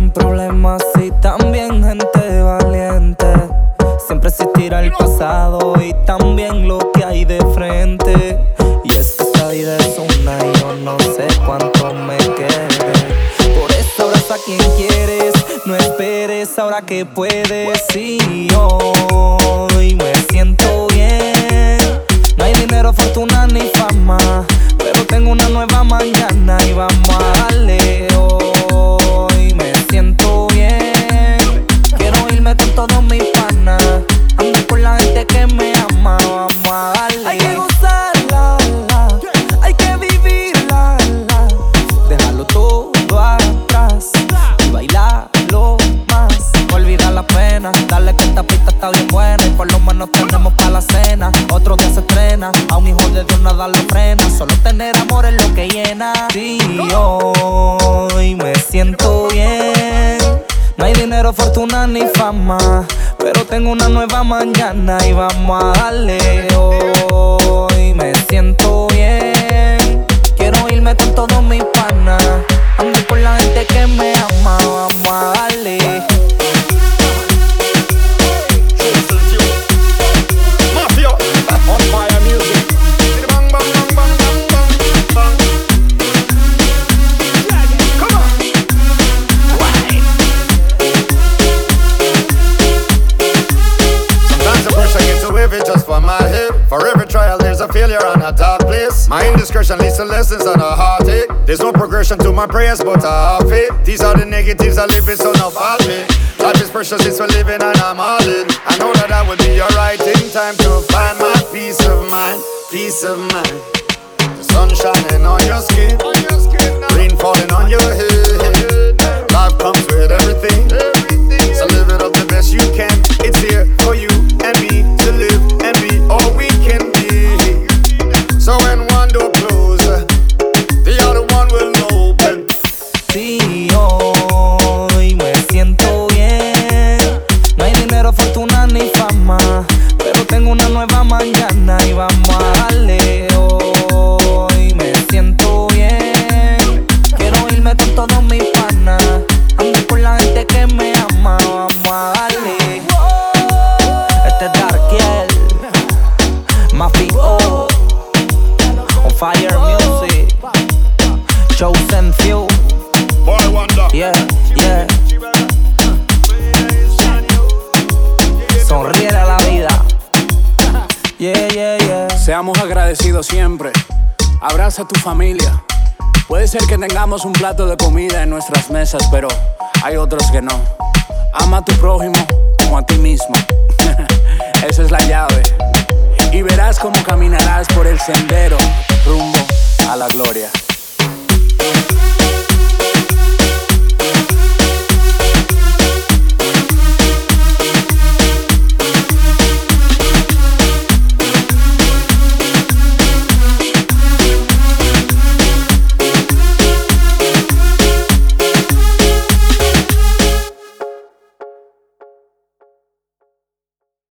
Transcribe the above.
tienen problemas y también gente valiente. Siempre existirá el pasado y también lo que hay de frente. Y es que esta vida es una y yo no sé cuánto me quede. Por eso abraza a quien quieres, no esperes ahora que puedes. Y hoy me siento bien. No hay dinero, fortuna ni fama, pero tengo una nueva mañana y vamos a darle. Hoy me siento bien. Quiero irme con todos mis panas, ando con la gente que me ama. Vamos a darle. Hay que gozarla, hay que vivirla, dejarlo todo atrás y bailarlo más. Olvidar la pena, darle que esta pista está bien buena y por lo menos tenemos para la cena. Otro día se estrena, a un hijo de Dios nada lo frena. Solo tener amor es lo que llena. Sí, hoy me siento bien. No hay dinero, fortuna ni fama, pero tengo una nueva mañana y vamos a darle. Hoy me siento bien. Quiero irme con todos mis panas, ando por la gente que me ama. Vamos a darle. Just for my head. For every trial there's a failure and a dark place. My indiscretion leads to lessons and a heartache. There's no progression to my prayers but I have faith. These are the negatives I live with, so now fault me. Life is precious, it's for living and I'm all in. I know that I will be alright in time to find my peace of mind. Peace of mind. The sun shining on your skin, rain falling on your head. Life comes with everything, so live it up the best you can. It's here for you and me to live and be all we can be. So when one door closes, the other one will open. Sí, hoy me siento bien. No hay dinero, fortuna ni fama, pero tengo una nueva mañana y vamos a darle. Hoy me siento bien. Quiero irme con todos mis panas, ando con la gente que me ama. Vamos a darle. Este es Darkiel, Mafio, On Fire Music, Chosen Few. Boy wonder. Yeah, yeah. Sonríe a la vida. Yeah, yeah, yeah. Seamos agradecidos siempre. Abraza a tu familia. Puede ser que tengamos un plato de comida en nuestras mesas, pero hay otros que no. Ama a tu prójimo como a ti mismo. Esa es la llave. Y verás cómo caminarás por el sendero rumbo a la gloria.